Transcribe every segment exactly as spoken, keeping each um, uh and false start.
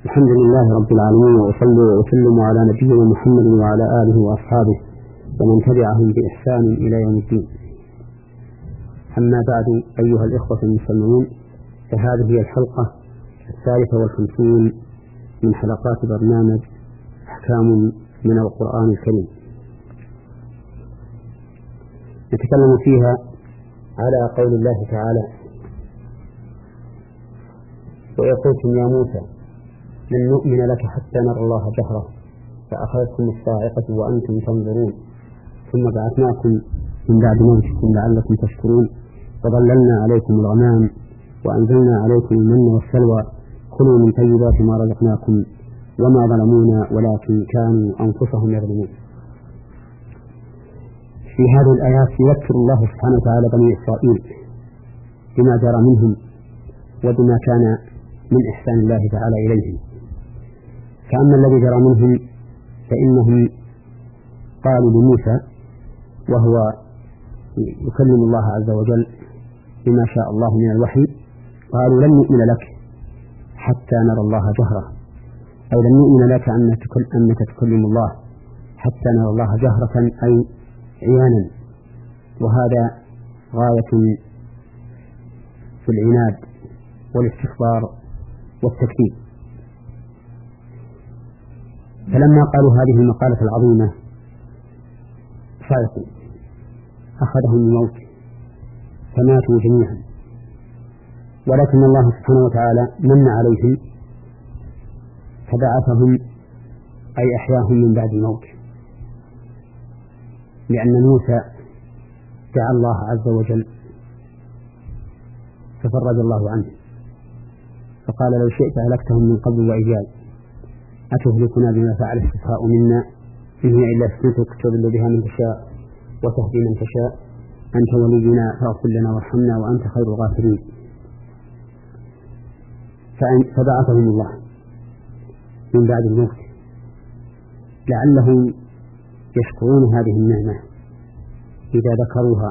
الحمد لله رب العالمين، وأصلي وأسلم على نبينا محمد وعلى آله وأصحابه ومن تبعهم بإحسان إلى يوم الدين. أما بعد، أيها الإخوة المسلمون، فهذه هي الحلقة الثالثة والخمسين من حلقات برنامج أحكام من القرآن الكريم، نتكلم فيها على قول الله تعالى: وإذ قلتم يا موسى لن نؤمن لك حتى نرى الله جهرة فأخذتكم الصاعقة وأنتم تنظرون ثم بعثناكم من بعد موتكم لعلكم تشكرون وظللنا عليكم الغمام وأنزلنا عليكم المن والسلوى كلوا من طيبات ما رزقناكم وما ظلمونا ولكن كانوا أنفسهم يظلمون. في هذه الآيات يذكر الله سبحانه وتعالى بني إسرائيل بما جرى منهم وبما كان من إحسان الله تعالى إليهم. كأن الذي جرى منهم فإنهم قالوا لموسى وهو يكلم الله عز وجل بما شاء الله من الوحي، قالوا لن نؤمن لك حتى نرى الله جهرة، أي لن نؤمن لك أنك تكلم الله حتى نرى الله جهرة أي عيانا، وهذا غاية في العناد والاستكبار والتكذيب. فلما قالوا هذه المقالة العظيمة صعقوا، أخذهم الموت فماتوا جميعا، ولكن الله سبحانه وتعالى من عليهم فبعثهم أي أحياهم من بعد الموت، لأن موسى دعا الله عز وجل ففرج الله عنه فقال: لو شئت أهلكتهم من قبل وإياي أتهلكنا بما فعل السفهاء منا إن هي إلا فتنتك تضل بها من تشاء وتهدي من تشاء أنت ولينا فاغفر لنا وارحمنا وأنت خير الغافرين. فبعثهم الله من بعد الموت لعلهم يشكرون هذه النعمة إذا ذكروها.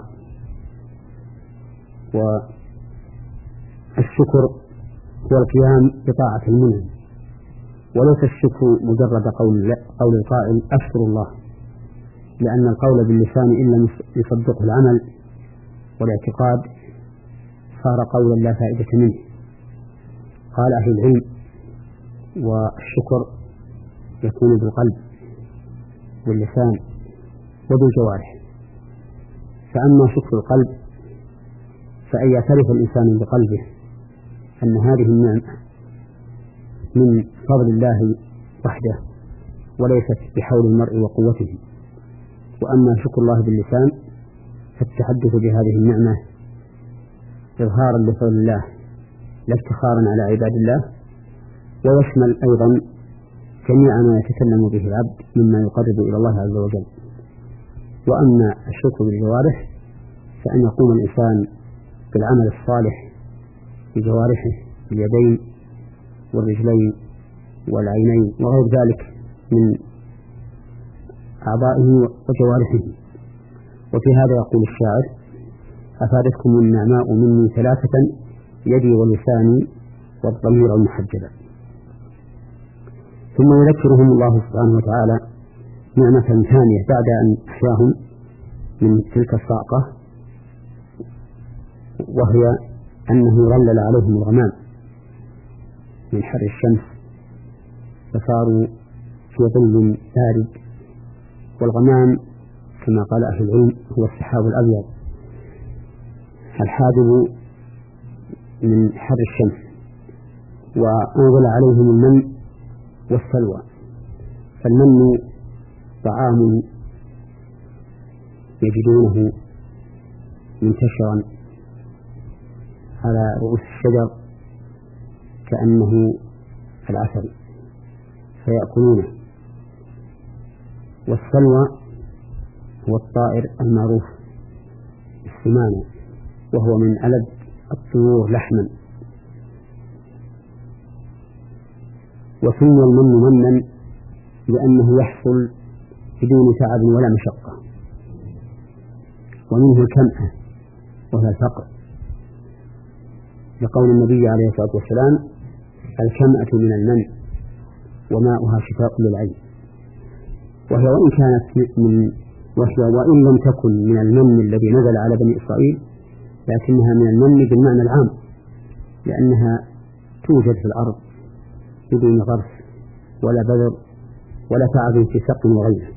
والشكر هو القيام بطاعة المنعم، وليس الشكر مجرد قول قول القائل أشكر الله، لأن القول باللسان إن لم يصدقه العمل والاعتقاد صار قولا لا فائدة منه. قال أهل العلم: والشكر يكون بالقلب واللسان وبالجوارح. فأما شكر القلب فأن يعترف الإنسان بقلبه أن هذه النعمة من فضل الله وحده وليست بحول المرء وقوته. وأما شكر الله باللسان فالتحدث بهذه النعمة إظهارا لفضل الله لا افتخارا على عباد الله، ويشمل أيضا جميع ما يتكلم به العبد مما يقرب إلى الله عز وجل. وأما الشكر بالجوارح فأن يقوم الإنسان بالعمل الصالح بجوارحه باليدين والرجلين والعينين وغير ذلك من أعضائه وجوارحه. وفي هذا يقول الشاعر: أفادتكم النعماء مني ثلاثة يدي ولساني والضمير المحجبة. ثم يذكرهم الله سبحانه وتعالى نعمة ثانية بعد أن أحياهم من تلك الصاعقة، وهي أنه ظلل عليهم الغمام من حر الشمس فصاروا في ظل بارد. والغمام كما قال أهل العلم هو السحاب الأبيض الحاجب من حر الشمس. وأنزل عليهم المن والسلوى. فالمن طعام يجدونه منتشرا على رؤوس الشجر كأنه العسل فيأكلونه. والسلوى هو الطائر المعروف بالسمانة، وهو من ألد الطيور لحما. وسمي المن منا لأنه يحصل بدون تعب ولا مشقة. ومنه الكمأة وهي الفقر، لقول النبي عليه الصلاة والسلام: الكمأة من المن وماؤها شفاء للعين، وهي وإن كانت من وهي وإن لم تكن من المن الذي نزل على بني إسرائيل، لكنها من المن بالمعنى العام، لأنها توجد في الأرض بدون غرس ولا بذر ولا تعب في سق وغيره.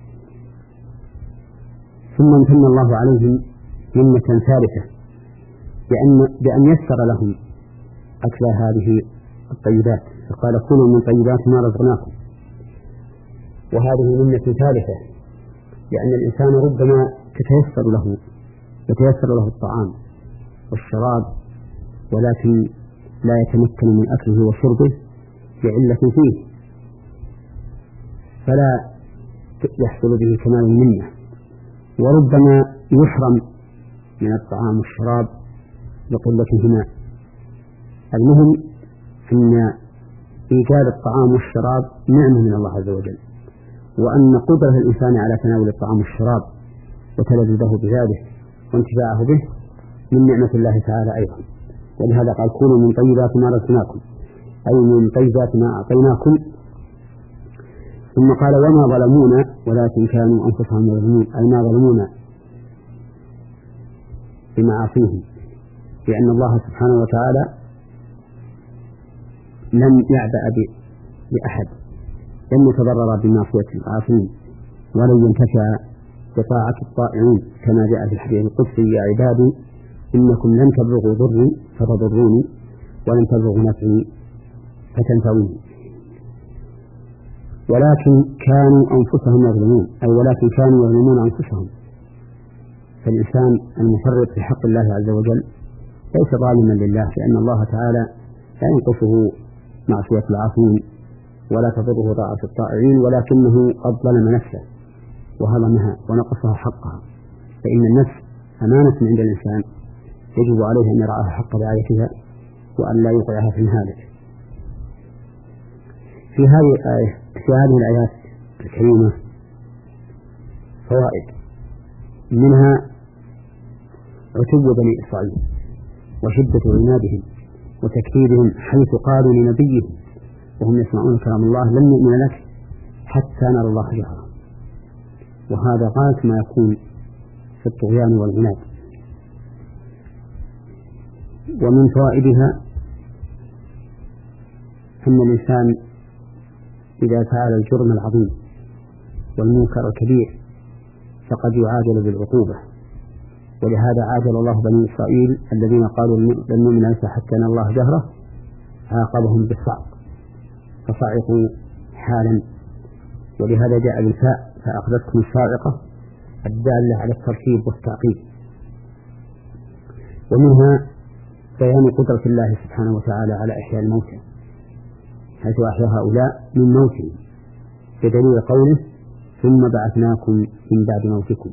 ثم امتن الله عليهم منة ثالثة بأن, بأن يسر لهم أكل هذه الطيبات، فقال كلوا من طيبات ما رزقناكم. وهذه منة ثالثة، لأن الإنسان ربما تتيسر له يتيسر له الطعام والشراب، ولكن لا يتمكن من أكله وشربه بعلة فيه، فلا يحصل به كمال المنة، وربما يحرم من الطعام والشراب لقلتهما. المهم أن إيجاد الطعام والشراب نعمة من الله عز وجل، وأن قدرة الإنسان على تناول الطعام والشراب وتلذذه بذلك وانتفاعه به من نعمة الله تعالى أيضا. ولهذا قال كونوا من طيبات ما رزقناكم، أي من طيبات ما أعطيناكم. ثم قال وما ظلمونا ولكن كانوا أنفسهم يظلمون، أي ما ظلمونا بمعاصيهم، لأن الله سبحانه وتعالى لم يعبأ بأحد، لم يتضرر بمعصية العاصين ولن ينتفع بطاعة الطائعين، كما جاء في الحديث القدسي يا عبادي إنكم لن تبلغوا ضري فتضروني ولن تبلغوا نفعي فتنفعوني، ولكن كانوا أنفسهم يظلمون، أي ولكن كانوا يظلمون أنفسهم. فالإنسان المفرط في حق الله عز وجل ليس ظالما لله، لأن الله تعالى لا ينقصه معصية العاصين ولا تضره طاعة الطائعين، ولكنه قد ظلم نفسه وهضمها ونقصها حقها، فإن النفس أمانة عند الإنسان يجب عليه أن يرعاها حق رعايتها وأن لا يوقعها في المهالك. في هذه الآية في هذه الآيات الكريمة فوائد، منها عتو بني إسرائيل وشدة عنادهم وتكذيبهم، حيث قالوا لنبيهم وهم يسمعون كلام الله لن نؤمن لك حتى نرى الله جهرا، وهذا غاية ما يكون في الطغيان والعناد. ومن فوائدها أن الإنسان إذا فعل الجرم العظيم والمنكر الكبير فقد يعاجل بالعقوبة، ولهذا عاجل الله بني إسرائيل الذين قالوا لن نؤمن لك حتى نرى الله جهرة، عاقبهم بالصعق فصعقوا حالا، ولهذا جاء بالفاء فأخذتكم الصاعقة الدالة على الترتيب والتعقيب. ومنها بيان قدرة الله سبحانه وتعالى على إحياء الموتى، حيث أحيا هؤلاء من موتهم بدليل قوله ثم بعثناكم من بعد موتكم.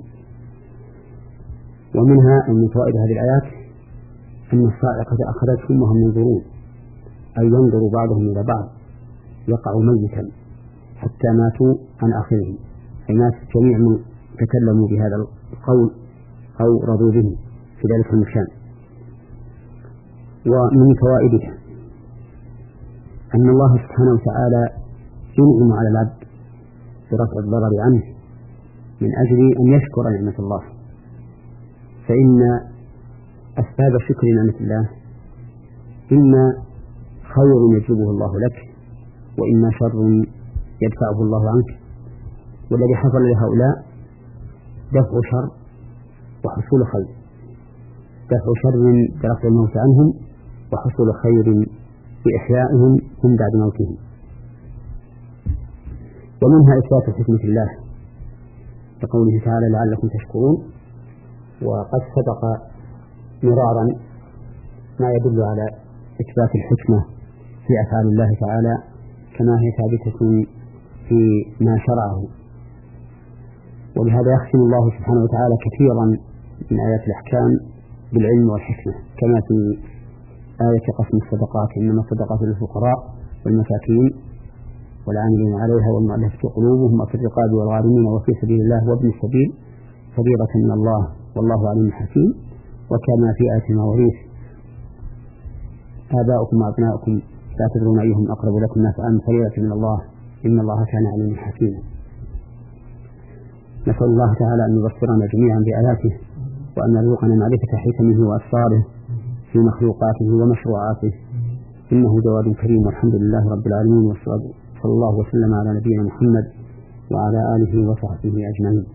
ومنها من فوائد هذه الآيات أن الصاعقة أخذتهم وهم ينظرون، أي ينظر بعضهم إلى بعض يقع ميتا حتى ماتوا عن آخرهم، أي مات جميع من تكلموا بهذا القول أو رضوا به في ذلك المكان. ومن فوائدها أن الله سبحانه وتعالى ينعم على العبد برفع الضرر عنه من أجل أن يشكر نعمة الله، فإن أسباب شكر نعمة الله إما خير يجلبه الله لك، وإما شر يدفعه الله عنك. والذي حصل لهؤلاء دفع شر وحصول خير، دفع شر برفع الموت عنهم وحصول خير بإحيائهم من بعد موتهم. ومنها إثبات حكمة الله كقوله تعالى لعلكم تشكرون، وقد سبق مرارا ما يدل على إثبات الحكمة في أفعال الله تعالى كما هي ثابتة في ما شرعه. ولهذا يختم الله سبحانه وتعالى كثيرا من آيات الأحكام بالعلم والحكمة، كما في آية قسم الصدقات إنما الصدقات للفقراء والمساكين والعاملين عليها والمؤلفة قلوبهم وفي الرقاب والغارمين وفي سبيل الله وابن السبيل فريضة من الله والله عليم حكيم. وكما في آية المواريث آباؤكم وأبناؤكم لا تدرون أيهم أقرب لكم نفعا فريضة من الله إن الله كان عليما حكيما. نسأل الله تعالى أن يبصرنا جميعا بآياته، وأن يرزقنا معرفة حكمه وأسراره في مخلوقاته ومشروعاته، إنه جواد كريم. والحمد لله رب العالمين، وصلى الله وسلم على نبينا محمد وعلى آله وصحبه أجمعين.